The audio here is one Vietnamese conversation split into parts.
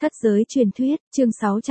Thất giới truyền thuyết, chương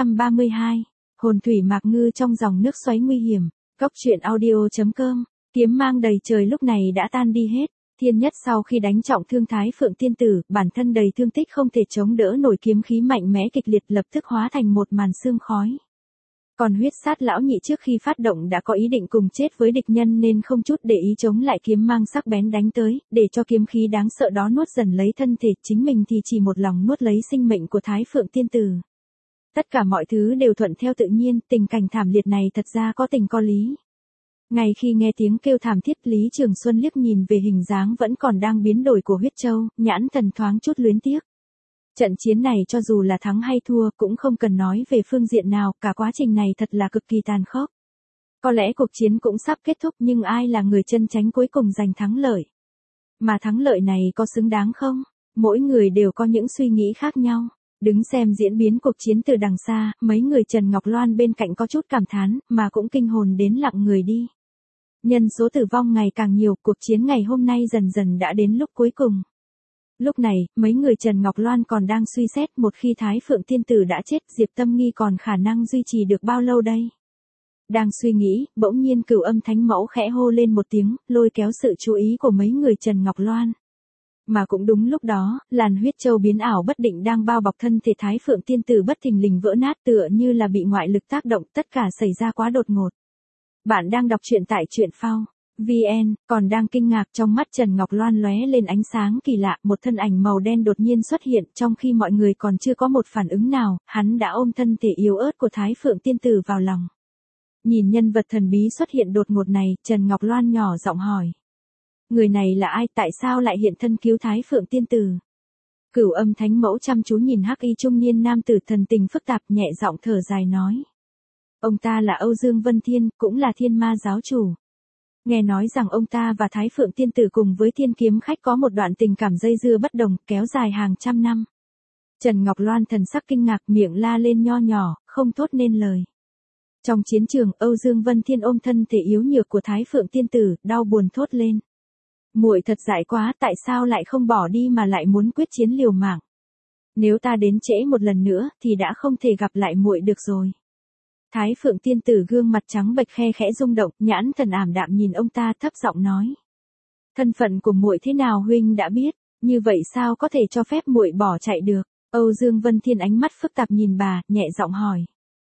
632. Hồn thủy mạc ngư trong dòng nước xoáy nguy hiểm. Cốc truyện audio.com. Kiếm mang đầy trời lúc này đã tan đi hết. Thiên Nhất sau khi đánh trọng thương Thái Phượng tiên tử, bản thân đầy thương tích không thể chống đỡ nổi kiếm khí mạnh mẽ kịch liệt, lập tức hóa thành một màn sương khói. Còn huyết sát lão nhị trước khi phát động đã có ý định cùng chết với địch nhân nên không chút để ý chống lại kiếm mang sắc bén đánh tới, để cho kiếm khí đáng sợ đó nuốt dần lấy thân thể, chính mình thì chỉ một lòng nuốt lấy sinh mệnh của Thái Phượng tiên tử. Tất cả mọi thứ đều thuận theo tự nhiên, tình cảnh thảm liệt này thật ra có tình có lý. Ngay khi nghe tiếng kêu thảm thiết, Lý Trường Xuân liếc nhìn về hình dáng vẫn còn đang biến đổi của huyết châu, nhãn thần thoáng chút luyến tiếc. Trận chiến này cho dù là thắng hay thua cũng không cần nói về phương diện nào, cả quá trình này thật là cực kỳ tàn khốc. Có lẽ cuộc chiến cũng sắp kết thúc nhưng ai là người chân chánh cuối cùng giành thắng lợi? Mà thắng lợi này có xứng đáng không? Mỗi người đều có những suy nghĩ khác nhau. Đứng xem diễn biến cuộc chiến từ đằng xa, mấy người Trần Ngọc Loan bên cạnh có chút cảm thán, mà cũng kinh hồn đến lặng người đi. Nhân số tử vong ngày càng nhiều, cuộc chiến ngày hôm nay dần dần đã đến lúc cuối cùng. Lúc này, mấy người Trần Ngọc Loan còn đang suy xét, một khi Thái Phượng tiên tử đã chết, Diệp Tâm Nghi còn khả năng duy trì được bao lâu đây? Đang suy nghĩ, bỗng nhiên Cửu Âm Thánh Mẫu khẽ hô lên một tiếng, lôi kéo sự chú ý của mấy người Trần Ngọc Loan. Mà cũng đúng lúc đó, làn huyết châu biến ảo bất định đang bao bọc thân thể Thái Phượng tiên tử bất thình lình vỡ nát, tựa như là bị ngoại lực tác động, tất cả xảy ra quá đột ngột. Bạn đang đọc truyện tại truyện phao VN, còn đang kinh ngạc, trong mắt Trần Ngọc Loan lóe lên ánh sáng kỳ lạ, một thân ảnh màu đen đột nhiên xuất hiện, trong khi mọi người còn chưa có một phản ứng nào, hắn đã ôm thân thể yếu ớt của Thái Phượng tiên tử vào lòng. Nhìn nhân vật thần bí xuất hiện đột ngột này, Trần Ngọc Loan nhỏ giọng hỏi. Người này là ai, tại sao lại hiện thân cứu Thái Phượng tiên tử? Cửu Âm Thánh Mẫu chăm chú nhìn hắc y trung niên nam tử thần tình phức tạp, nhẹ giọng thở dài nói. Ông ta là Âu Dương Vân Thiên, cũng là Thiên Ma giáo chủ. Nghe nói rằng ông ta và Thái Phượng tiên tử cùng với Thiên Kiếm Khách có một đoạn tình cảm dây dưa bất đồng, kéo dài hàng trăm năm. Trần Ngọc Loan thần sắc kinh ngạc, miệng la lên nho nhỏ, không thốt nên lời. Trong chiến trường, Âu Dương Vân Thiên ôm thân thể yếu nhược của Thái Phượng tiên tử, đau buồn thốt lên. Muội thật dại quá, tại sao lại không bỏ đi mà lại muốn quyết chiến liều mạng? Nếu ta đến trễ một lần nữa thì đã không thể gặp lại muội được rồi. Thái Phượng tiên tử gương mặt trắng bệch khe khẽ rung động, nhãn thần ảm đạm nhìn ông ta, thấp giọng nói. Thân phận của muội thế nào huynh đã biết, như vậy sao có thể cho phép muội bỏ chạy được? Âu Dương Vân Thiên ánh mắt phức tạp nhìn bà, nhẹ giọng hỏi.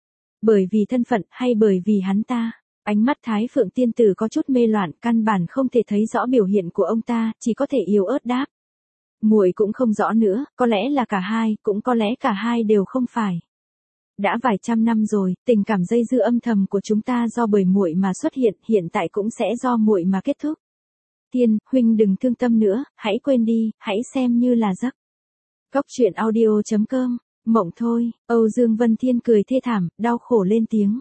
Bởi vì thân phận hay bởi vì hắn ta? Ánh mắt Thái Phượng tiên tử có chút mê loạn, căn bản không thể thấy rõ biểu hiện của ông ta, chỉ có thể yếu ớt đáp. Muội cũng không rõ nữa, có lẽ là cả hai, cũng có lẽ cả hai đều không phải. Đã vài trăm năm rồi, tình cảm dây dưa âm thầm của chúng ta do bởi muội mà xuất hiện, hiện tại cũng sẽ do muội mà kết thúc. Thiên, huynh đừng thương tâm nữa, hãy quên đi, hãy xem như là giấc. Cốc truyện audio.com. Mộng thôi. Âu Dương Vân Thiên cười thê thảm, đau khổ lên tiếng.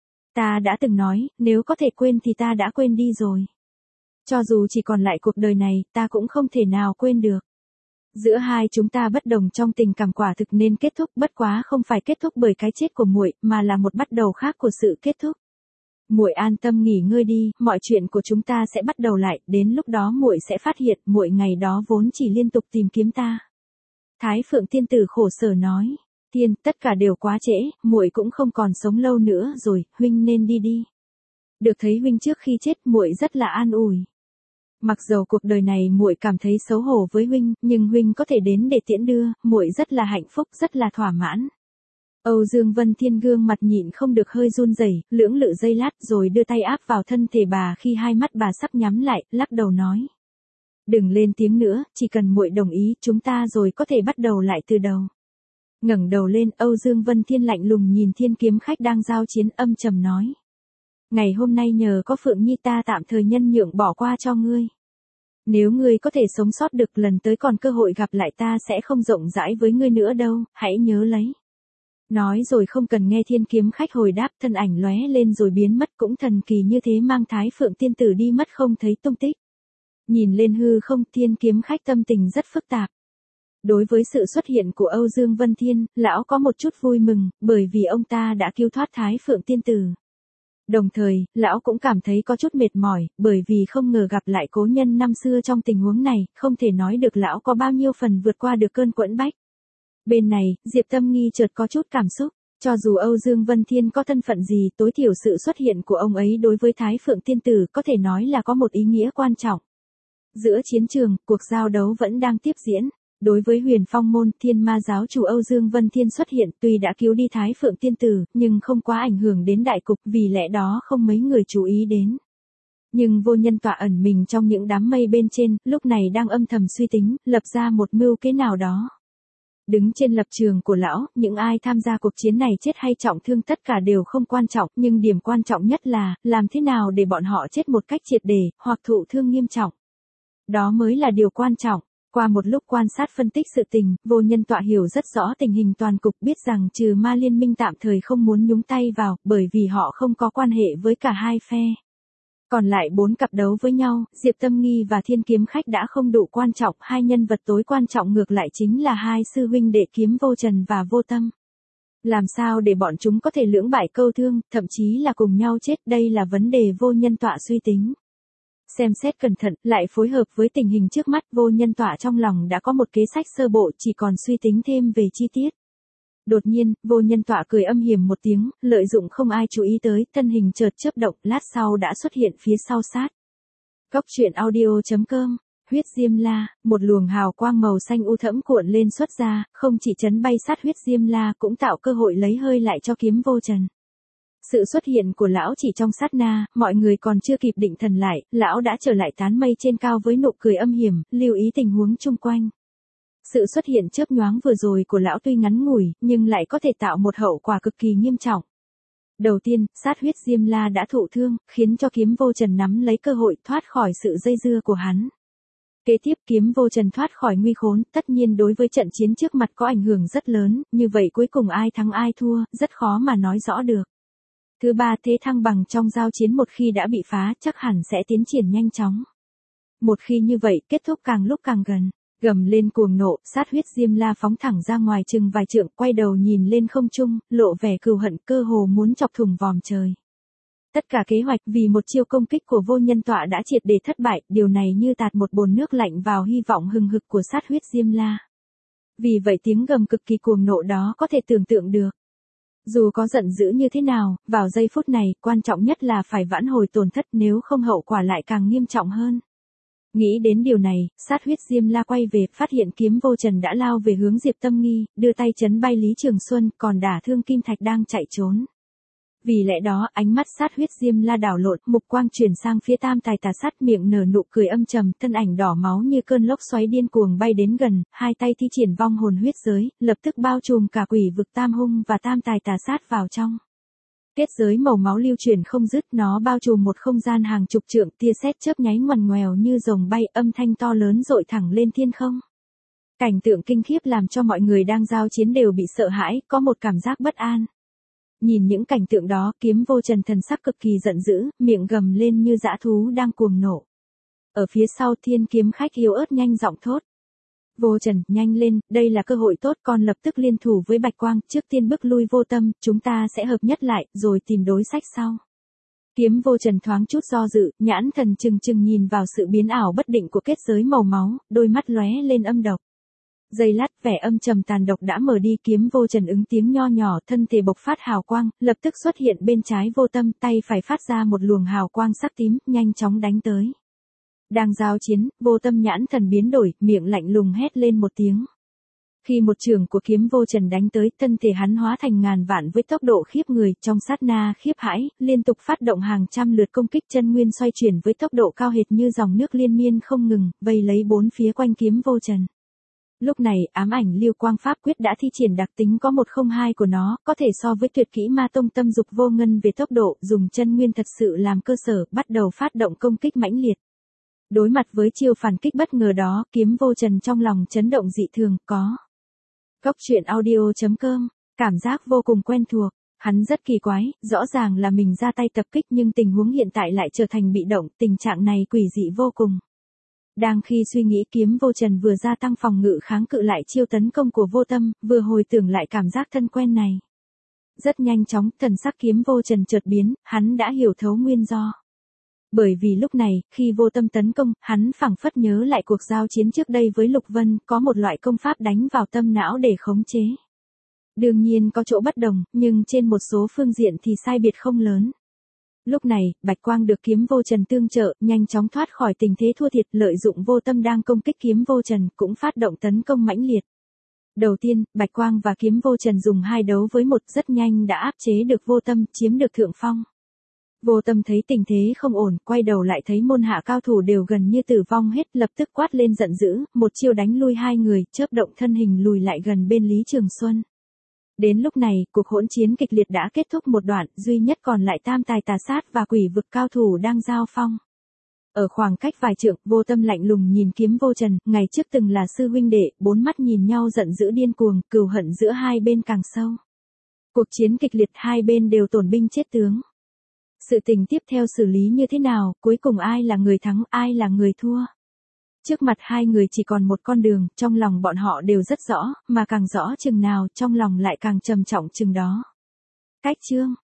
Ta đã từng nói, nếu có thể quên thì ta đã quên đi rồi. Cho dù chỉ còn lại cuộc đời này, ta cũng không thể nào quên được. Giữa hai chúng ta bất đồng trong tình cảm, quả thực nên kết thúc, bất quá không phải kết thúc bởi cái chết của muội, mà là một bắt đầu khác của sự kết thúc. Muội an tâm nghỉ ngơi đi, mọi chuyện của chúng ta sẽ bắt đầu lại, đến lúc đó muội sẽ phát hiện, muội ngày đó vốn chỉ liên tục tìm kiếm ta. Thái Phượng tiên tử khổ sở nói. Thiên, tất cả đều quá trễ, muội cũng không còn sống lâu nữa rồi, huynh nên đi đi. Được thấy huynh trước khi chết, muội rất là an ủi. Mặc dầu cuộc đời này muội cảm thấy xấu hổ với huynh, nhưng huynh có thể đến để tiễn đưa, muội rất là hạnh phúc, rất là thỏa mãn. Âu Dương Vân Thiên gương mặt nhịn không được hơi run rẩy, lưỡng lự giây lát rồi đưa tay áp vào thân thể bà, khi hai mắt bà sắp nhắm lại, lắc đầu nói. Đừng lên tiếng nữa, chỉ cần muội đồng ý, chúng ta rồi có thể bắt đầu lại từ đầu. Ngẩng đầu lên, Âu Dương Vân Thiên lạnh lùng nhìn Thiên Kiếm Khách đang giao chiến, âm trầm nói. Ngày hôm nay nhờ có Phượng Nhi ta tạm thời nhân nhượng bỏ qua cho ngươi. Nếu ngươi có thể sống sót được, lần tới còn cơ hội gặp lại ta sẽ không rộng rãi với ngươi nữa đâu, hãy nhớ lấy. Nói rồi không cần nghe Thiên Kiếm Khách hồi đáp, thân ảnh lóe lên rồi biến mất, cũng thần kỳ như thế mang Thái Phượng tiên tử đi mất không thấy tung tích. Nhìn lên hư không, Thiên Kiếm Khách tâm tình rất phức tạp. Đối với sự xuất hiện của Âu Dương Vân Thiên, lão có một chút vui mừng, bởi vì ông ta đã cứu thoát Thái Phượng tiên tử. Đồng thời, lão cũng cảm thấy có chút mệt mỏi, bởi vì không ngờ gặp lại cố nhân năm xưa trong tình huống này, không thể nói được lão có bao nhiêu phần vượt qua được cơn quẫn bách. Bên này, Diệp Tâm Nghi chợt có chút cảm xúc. Cho dù Âu Dương Vân Thiên có thân phận gì, tối thiểu sự xuất hiện của ông ấy đối với Thái Phượng Tiên Tử có thể nói là có một ý nghĩa quan trọng. Giữa chiến trường, cuộc giao đấu vẫn đang tiếp diễn. Đối với Huyền Phong môn, Thiên Ma giáo chủ Âu Dương Vân Thiên xuất hiện, tuy đã cứu đi Thái Phượng Tiên Tử, nhưng không quá ảnh hưởng đến đại cục, vì lẽ đó không mấy người chú ý đến. Nhưng Vô Nhân Tọa ẩn mình trong những đám mây bên trên, lúc này đang âm thầm suy tính, lập ra một mưu kế nào đó. Đứng trên lập trường của lão, những ai tham gia cuộc chiến này chết hay trọng thương tất cả đều không quan trọng, nhưng điểm quan trọng nhất là, làm thế nào để bọn họ chết một cách triệt để, hoặc thụ thương nghiêm trọng. Đó mới là điều quan trọng. Qua một lúc quan sát phân tích sự tình, Vô Nhân Tọa hiểu rất rõ tình hình toàn cục, biết rằng trừ Ma Liên Minh tạm thời không muốn nhúng tay vào, bởi vì họ không có quan hệ với cả hai phe. Còn lại 4 cặp đấu với nhau, Diệp Tâm Nghi và Thiên Kiếm Khách đã không đủ quan trọng, hai nhân vật tối quan trọng ngược lại chính là hai sư huynh đệ Kiếm Vô Trần và Vô Tâm. Làm sao để bọn chúng có thể lưỡng bại câu thương, thậm chí là cùng nhau chết, đây là vấn đề Vô Nhân Tọa suy tính. Xem xét cẩn thận, lại phối hợp với tình hình trước mắt, Vô Nhân Tọa trong lòng đã có một kế sách sơ bộ, chỉ còn suy tính thêm về chi tiết. Đột nhiên, Vô Nhân Tọa cười âm hiểm một tiếng, lợi dụng không ai chú ý tới, thân hình chợt chớp động, lát sau đã xuất hiện phía sau sát. Cốc truyện audio.com, huyết diêm la, một luồng hào quang màu xanh u thẫm cuộn lên xuất ra, không chỉ chấn bay sát huyết diêm la cũng tạo cơ hội lấy hơi lại cho Kiếm Vô Trần. Sự xuất hiện của lão chỉ trong sát na, mọi người còn chưa kịp định thần lại, lão đã trở lại tán mây trên cao với nụ cười âm hiểm, lưu ý tình huống chung quanh. Sự xuất hiện chớp nhoáng vừa rồi của lão tuy ngắn ngủi, nhưng lại có thể tạo một hậu quả cực kỳ nghiêm trọng. Đầu tiên, sát huyết diêm la đã thụ thương, khiến cho Kiếm Vô Trần nắm lấy cơ hội thoát khỏi sự dây dưa của hắn. Kế tiếp Kiếm Vô Trần thoát khỏi nguy khốn, tất nhiên đối với trận chiến trước mặt có ảnh hưởng rất lớn, như vậy cuối cùng ai thắng ai thua, rất khó mà nói rõ được. Thứ ba, thế thăng bằng trong giao chiến một khi đã bị phá, chắc hẳn sẽ tiến triển nhanh chóng. Một khi như vậy, kết thúc càng lúc càng gần. Gầm lên cuồng nộ, sát huyết diêm la phóng thẳng ra ngoài chừng vài trượng, quay đầu nhìn lên không trung, lộ vẻ cừu hận, cơ hồ muốn chọc thủng vòm trời. Tất cả kế hoạch vì một chiêu công kích của Vô Nhân Tọa đã triệt để thất bại, điều này như tạt một bồn nước lạnh vào hy vọng hừng hực của sát huyết diêm la. Vì vậy tiếng gầm cực kỳ cuồng nộ đó có thể tưởng tượng được. Dù có giận dữ như thế nào, vào giây phút này, quan trọng nhất là phải vãn hồi tổn thất, nếu không hậu quả lại càng nghiêm trọng hơn. Nghĩ đến điều này, sát huyết diêm la quay về, phát hiện Kiếm Vô Trần đã lao về hướng Diệp Tâm Nghi, đưa tay chấn bay Lý Trường Xuân, còn đả thương Kim Thạch đang chạy trốn. Vì lẽ đó, ánh mắt sát huyết diêm la đảo lộn, mục quang chuyển sang phía Tam Tài Tà Sát, miệng nở nụ cười âm trầm, thân ảnh đỏ máu như cơn lốc xoáy điên cuồng bay đến gần, hai tay thi triển vong hồn huyết giới, lập tức bao trùm cả quỷ vực Tam Hung và Tam Tài Tà Sát vào trong. Kết giới màu máu lưu chuyển không dứt, nó bao trùm một không gian hàng chục trượng, tia sét chớp nháy ngoằn ngoèo như rồng bay, âm thanh to lớn dội thẳng lên thiên không. Cảnh tượng kinh khiếp làm cho mọi người đang giao chiến đều bị sợ hãi, có một cảm giác bất an. Nhìn những cảnh tượng đó, Kiếm Vô Trần thần sắc cực kỳ giận dữ, miệng gầm lên như dã thú đang cuồng nộ. Ở phía sau Thiên Kiếm Khách yếu ớt nhanh giọng thốt. Vô Trần, nhanh lên, đây là cơ hội tốt, con lập tức liên thủ với Bạch Quang, trước tiên bức lui Vô Tâm, chúng ta sẽ hợp nhất lại, rồi tìm đối sách sau. Kiếm Vô Trần thoáng chút do dự, nhãn thần trừng trừng nhìn vào sự biến ảo bất định của kết giới màu máu, đôi mắt lóe lên âm độc. Giây lát, vẻ âm trầm tàn độc đã mở đi, Kiếm Vô Trần ứng tiếng nho nhỏ, thân thể bộc phát hào quang, lập tức xuất hiện bên trái Vô Tâm, tay phải phát ra một luồng hào quang sắc tím, nhanh chóng đánh tới. Đang giao chiến, Vô Tâm nhãn thần biến đổi, miệng lạnh lùng hét lên một tiếng. Khi một chưởng của Kiếm Vô Trần đánh tới, thân thể hắn hóa thành ngàn vạn với tốc độ khiếp người, trong sát na khiếp hãi, liên tục phát động hàng trăm lượt công kích, chân nguyên xoay chuyển với tốc độ cao hệt như dòng nước liên miên không ngừng, vây lấy bốn phía quanh Kiếm Vô Trần. Lúc này, ám ảnh lưu quang pháp quyết đã thi triển đặc tính có 102 của nó, có thể so với tuyệt kỹ ma tông tâm dục vô ngân về tốc độ, dùng chân nguyên thật sự làm cơ sở, bắt đầu phát động công kích mãnh liệt. Đối mặt với chiêu phản kích bất ngờ đó, Kiếm Vô Trần trong lòng chấn động dị thường, có. Cốc truyện audio.com, cảm giác vô cùng quen thuộc, hắn rất kỳ quái, rõ ràng là mình ra tay tập kích nhưng tình huống hiện tại lại trở thành bị động, tình trạng này quỷ dị vô cùng. Đang khi suy nghĩ, Kiếm Vô Trần vừa gia tăng phòng ngự kháng cự lại chiêu tấn công của Vô Tâm, vừa hồi tưởng lại cảm giác thân quen này. Rất nhanh chóng, thần sắc Kiếm Vô Trần chợt biến, hắn đã hiểu thấu nguyên do. Bởi vì lúc này, khi Vô Tâm tấn công, hắn phảng phất nhớ lại cuộc giao chiến trước đây với Lục Vân, có một loại công pháp đánh vào tâm não để khống chế. Đương nhiên có chỗ bất đồng, nhưng trên một số phương diện thì sai biệt không lớn. Lúc này, Bạch Quang được Kiếm Vô Trần tương trợ, nhanh chóng thoát khỏi tình thế thua thiệt, lợi dụng Vô Tâm đang công kích Kiếm Vô Trần, cũng phát động tấn công mãnh liệt. Đầu tiên, Bạch Quang và Kiếm Vô Trần dùng 2 đấu với 1, rất nhanh đã áp chế được Vô Tâm, chiếm được thượng phong. Vô Tâm thấy tình thế không ổn, quay đầu lại thấy môn hạ cao thủ đều gần như tử vong hết, lập tức quát lên giận dữ, một chiêu đánh lui 2 người, chớp động thân hình lùi lại gần bên Lý Trường Xuân. Đến lúc này, cuộc hỗn chiến kịch liệt đã kết thúc một đoạn, duy nhất còn lại Tam Tài Tà Sát và Quỷ Vực cao thủ đang giao phong. Ở khoảng cách vài trượng, Vô Tâm lạnh lùng nhìn Kiếm Vô Trần, ngày trước từng là sư huynh đệ, 4 mắt nhìn nhau giận dữ điên cuồng, cừu hận giữa hai bên càng sâu. Cuộc chiến kịch liệt, hai bên đều tổn binh chết tướng. Sự tình tiếp theo xử lý như thế nào, cuối cùng ai là người thắng, ai là người thua? Trước mặt hai người chỉ còn một con đường, trong lòng bọn họ đều rất rõ, mà càng rõ chừng nào, trong lòng lại càng trầm trọng chừng đó. Cách chương